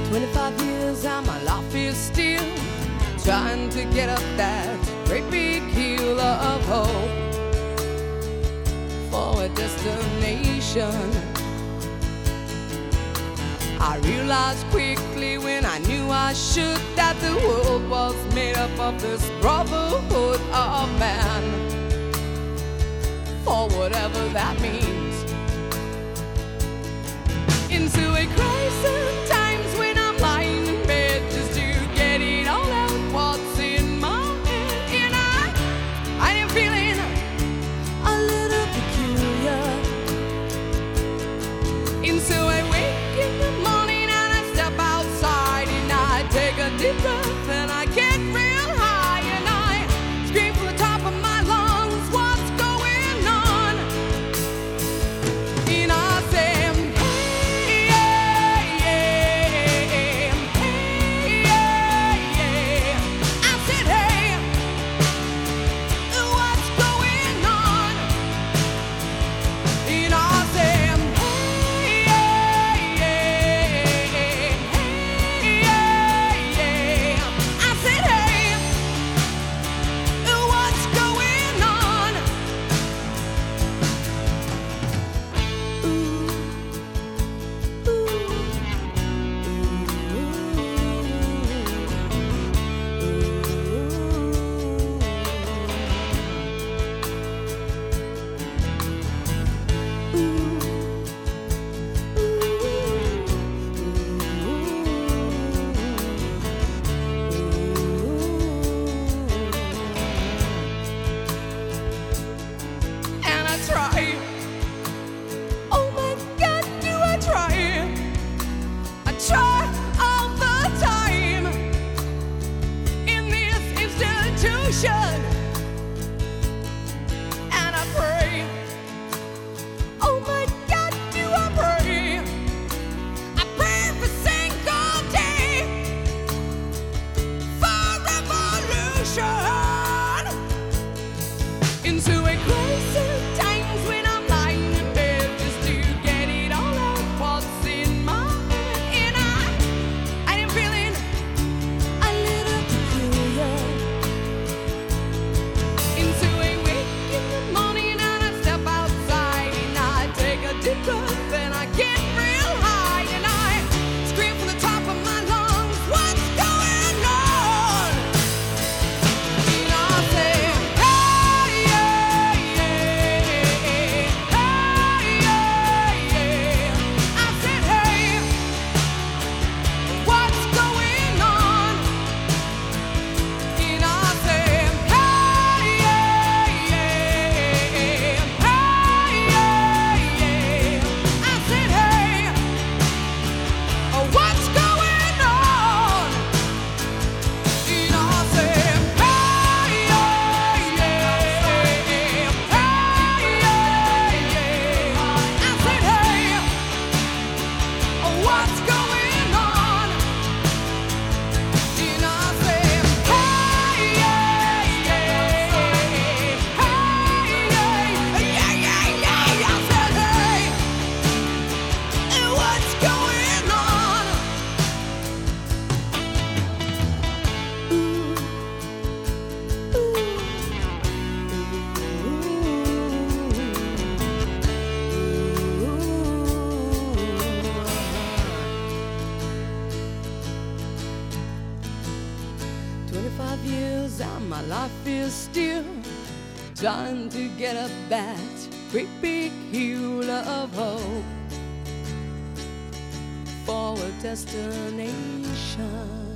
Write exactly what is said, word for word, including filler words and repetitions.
Twenty-five years and my life is still trying to get up that great big hill of hope for a destination. I realized quickly when I knew I should that the world was made up of this brotherhood of man, for whatever that means. Into a crisis times when I'm lying in bed just to get it all out what's in my head, and I, I am feeling a little peculiar. Into a wake in the morning and I step outside and I take a deep breath and I get real high and I scream from the top of my lungs, what's going on? And I say, hey, yeah, yeah, hey, yeah, yeah. I said, hey, what's going on? And I say, try. Oh my God, do I try? I try all the time in this institution, and I pray. Oh my God, do I pray? I pray every single day for revolution. Into a crisis times when I'm lying in bed just to get it all out what's in my head, and I I am feeling a little peculiar. Into a wake in the morning and I step outside and I take a deep breath and I get real high and I scream from the top of my lungs, what's going on? And I say, twenty-five years and my life is still trying to get up that great big hill of hope for a destination.